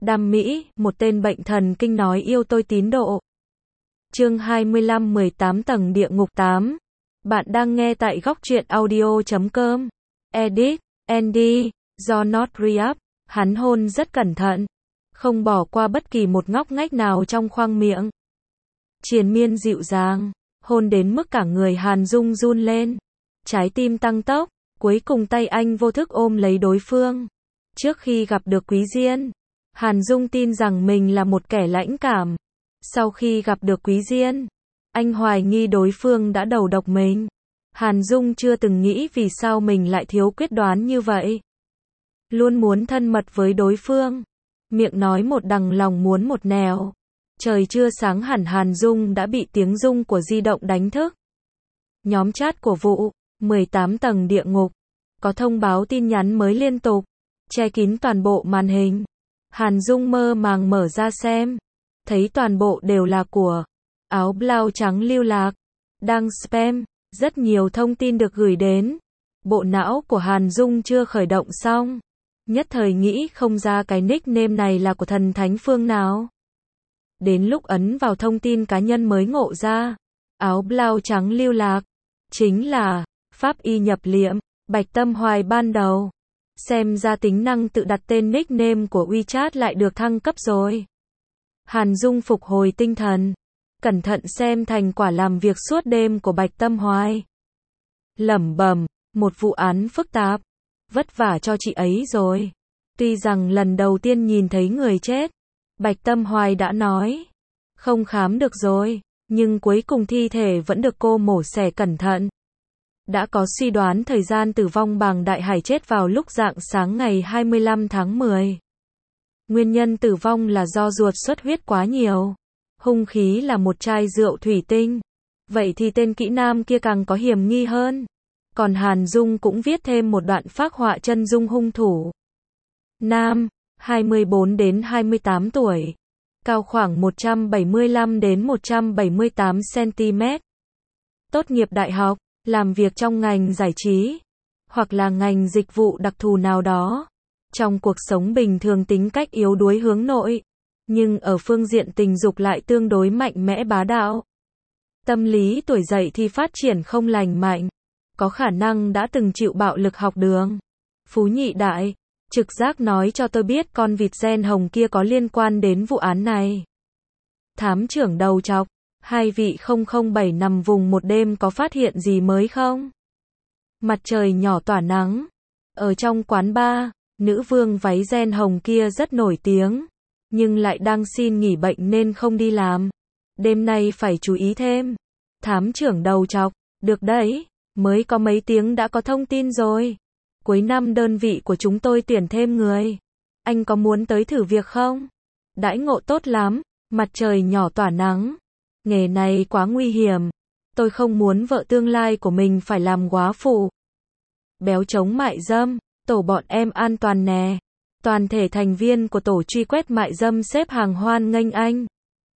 Đam Mỹ, một tên bệnh thần kinh nói yêu tôi tín độ. Chương 25 18 tầng địa ngục 8. Bạn đang nghe tại góc truyện audio.com. Edit, Andy, do Not Re-up. Hắn hôn rất cẩn thận, không bỏ qua bất kỳ một ngóc ngách nào trong khoang miệng. Triền miên dịu dàng, hôn đến mức cả người Hàn Dung run lên. Trái tim tăng tốc, cuối cùng tay anh vô thức ôm lấy đối phương. Trước khi gặp được Quý Diên, Hàn Dung tin rằng mình là một kẻ lãnh cảm. Sau khi gặp được Quý Diên, anh hoài nghi đối phương đã đầu độc mình. Hàn Dung chưa từng nghĩ vì sao mình lại thiếu quyết đoán như vậy. Luôn muốn thân mật với đối phương, miệng nói một đằng lòng muốn một nẻo. Trời chưa sáng hẳn Hàn Dung đã bị tiếng rung của di động đánh thức. Nhóm chat của vụ 18 tầng địa ngục có thông báo tin nhắn mới liên tục, che kín toàn bộ màn hình. Hàn Dung mơ màng mở ra xem, thấy toàn bộ đều là của áo blau trắng lưu lạc, đang spam, rất nhiều thông tin được gửi đến. Bộ não của Hàn Dung chưa khởi động xong, nhất thời nghĩ không ra cái nickname này là của thần thánh phương nào. Đến lúc ấn vào thông tin cá nhân mới ngộ ra, áo blau trắng lưu lạc chính là pháp y nhập liệm Bạch Tâm Hoài ban đầu. Xem ra tính năng tự đặt tên nickname của WeChat lại được thăng cấp rồi. Hàn Dung phục hồi tinh thần, cẩn thận xem thành quả làm việc suốt đêm của Bạch Tâm Hoài. Lẩm bẩm, một vụ án phức tạp, vất vả cho chị ấy rồi. Tuy rằng lần đầu tiên nhìn thấy người chết, Bạch Tâm Hoài đã nói không khám được rồi, nhưng cuối cùng thi thể vẫn được cô mổ xẻ cẩn thận. Đã có suy đoán thời gian tử vong Bàng Đại Hải chết vào lúc rạng sáng ngày 25 tháng 10. Nguyên nhân tử vong là do ruột xuất huyết quá nhiều. Hung khí là một chai rượu thủy tinh. Vậy thì tên kỹ nam kia càng có hiểm nghi hơn. Còn Hàn Dung cũng viết thêm một đoạn phác họa chân dung hung thủ. Nam, 24 đến 28 tuổi. Cao khoảng 175 đến 178 cm. Tốt nghiệp đại học, làm việc trong ngành giải trí, hoặc là ngành dịch vụ đặc thù nào đó. Trong cuộc sống bình thường tính cách yếu đuối hướng nội, nhưng ở phương diện tình dục lại tương đối mạnh mẽ bá đạo. Tâm lý tuổi dậy thì phát triển không lành mạnh, có khả năng đã từng chịu bạo lực học đường. Phú Nhị Đại, trực giác nói cho tôi biết con vịt gen hồng kia có liên quan đến vụ án này. Thám trưởng đầu trọc, hai vị 007 nằm vùng một đêm có phát hiện gì mới không? Mặt trời nhỏ tỏa nắng. Ở trong quán bar, nữ vương váy gen hồng kia rất nổi tiếng, nhưng lại đang xin nghỉ bệnh nên không đi làm. Đêm nay phải chú ý thêm. Thám trưởng đầu trọc, được đấy, mới có mấy tiếng đã có thông tin rồi. Cuối năm đơn vị của chúng tôi tuyển thêm người. Anh có muốn tới thử việc không? Đãi ngộ tốt lắm, mặt trời nhỏ tỏa nắng. Nghề này quá nguy hiểm. Tôi không muốn vợ tương lai của mình phải làm góa phụ. Béo chống mại dâm, tổ bọn em an toàn nè. Toàn thể thành viên của tổ truy quét mại dâm xếp hàng hoan nghênh anh.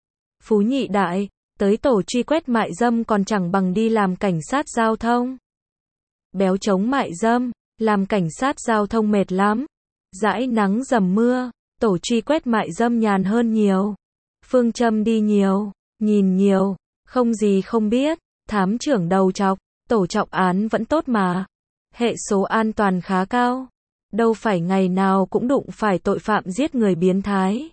Phú Nhị Đại, tới tổ truy quét mại dâm còn chẳng bằng đi làm cảnh sát giao thông. Béo chống mại dâm, làm cảnh sát giao thông mệt lắm. Dãi nắng dầm mưa, tổ truy quét mại dâm nhàn hơn nhiều. Phương châm đi nhiều, nhìn nhiều, không gì không biết. Thám trưởng đầu trọc, tổ trọng án vẫn tốt mà. Hệ số an toàn khá cao. Đâu phải ngày nào cũng đụng phải tội phạm giết người biến thái.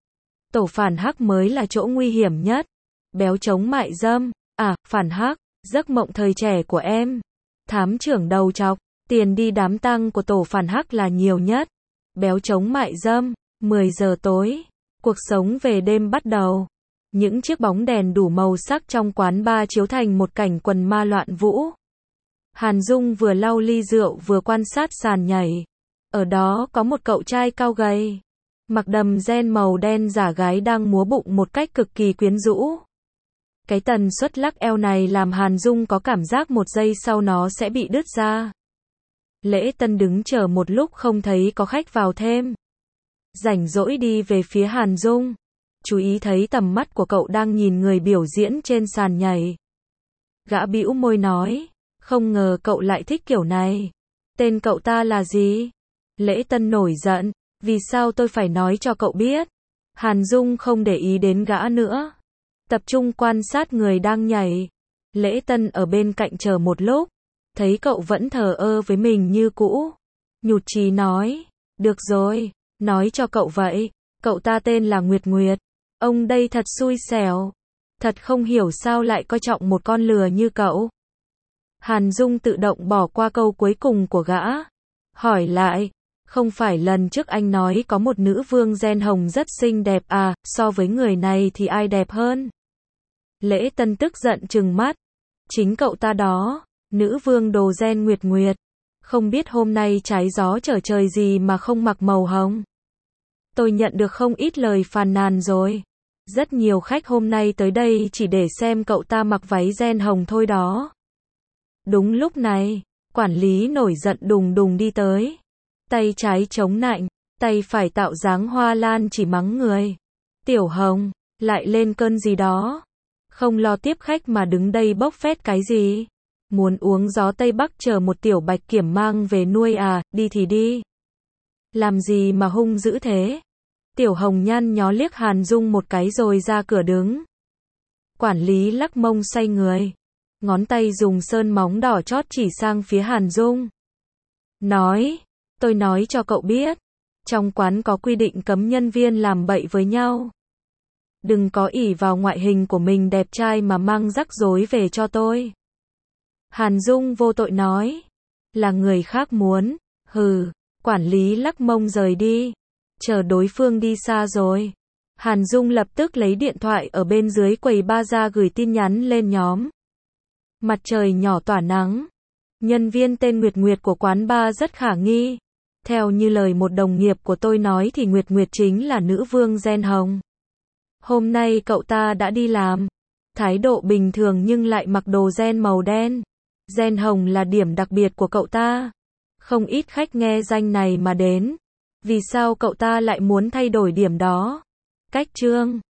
Tổ phản hắc mới là chỗ nguy hiểm nhất. Béo chống mại dâm, phản hắc, giấc mộng thời trẻ của em. Thám trưởng đầu trọc, tiền đi đám tang của tổ phản hắc là nhiều nhất. Béo chống mại dâm, 10 giờ tối, cuộc sống về đêm bắt đầu. Những chiếc bóng đèn đủ màu sắc trong quán bar chiếu thành một cảnh quần ma loạn vũ. Hàn Dung vừa lau ly rượu vừa quan sát sàn nhảy. Ở đó có một cậu trai cao gầy, mặc đầm ren màu đen giả gái đang múa bụng một cách cực kỳ quyến rũ. Cái tần suất lắc eo này làm Hàn Dung có cảm giác một giây sau nó sẽ bị đứt ra. Lễ Tân đứng chờ một lúc không thấy có khách vào thêm. Rảnh rỗi đi về phía Hàn Dung. Chú ý thấy tầm mắt của cậu đang nhìn người biểu diễn trên sàn nhảy. Gã bĩu môi nói, không ngờ cậu lại thích kiểu này. Tên cậu ta là gì? Lễ Tân nổi giận, Vì sao tôi phải nói cho cậu biết? Hàn Dung không để ý đến gã nữa. Tập trung quan sát người đang nhảy. Lễ Tân ở bên cạnh chờ một lúc. Thấy cậu vẫn thờ ơ với mình như cũ. Nhụt chí nói. Được rồi, nói cho cậu vậy. Cậu ta tên là Nguyệt Nguyệt. Ông đây thật xui xẻo. Thật không hiểu sao lại coi trọng một con lừa như cậu. Hàn Dung tự động bỏ qua câu cuối cùng của gã. Hỏi lại. Không phải lần trước anh nói có một nữ vương gen hồng rất xinh đẹp à, so với người này thì ai đẹp hơn? Lễ Tân tức giận trừng mắt. Chính cậu ta đó, nữ vương đồ gen Nguyệt Nguyệt. Không biết hôm nay trái gió trở trời gì mà không mặc màu hồng. Tôi nhận được không ít lời phàn nàn rồi. Rất nhiều khách hôm nay tới đây chỉ để xem cậu ta mặc váy gen hồng thôi đó. Đúng lúc này, quản lý nổi giận đùng đùng đi tới. Tay trái chống nạnh, tay phải tạo dáng hoa lan chỉ mắng người. Tiểu Hồng, lại lên cơn gì đó? Không lo tiếp khách mà đứng đây bốc phét cái gì? Muốn uống gió Tây Bắc chờ một tiểu bạch kiểm mang về nuôi à, đi thì đi. Làm gì mà hung dữ thế? Tiểu Hồng nhăn nhó liếc Hàn Dung một cái rồi ra cửa đứng. Quản lý lắc mông xoay người. Ngón tay dùng sơn móng đỏ chót chỉ sang phía Hàn Dung. Nói, tôi nói cho cậu biết. Trong quán có quy định cấm nhân viên làm bậy với nhau. Đừng có ỷ vào ngoại hình của mình đẹp trai mà mang rắc rối về cho tôi. Hàn Dung vô tội nói. Là người khác muốn. Hừ, quản lý lắc mông rời đi. Chờ đối phương đi xa rồi. Hàn Dung lập tức lấy điện thoại ở bên dưới quầy bar ra gửi tin nhắn lên nhóm. Mặt trời nhỏ tỏa nắng. Nhân viên tên Nguyệt Nguyệt của quán bar rất khả nghi. Theo như lời một đồng nghiệp của tôi nói thì Nguyệt Nguyệt chính là nữ vương gen hồng. Hôm nay cậu ta đã đi làm. Thái độ bình thường nhưng lại mặc đồ gen màu đen. Gen hồng là điểm đặc biệt của cậu ta. Không ít khách nghe danh này mà đến. Vì sao cậu ta lại muốn thay đổi điểm đó? Cách chương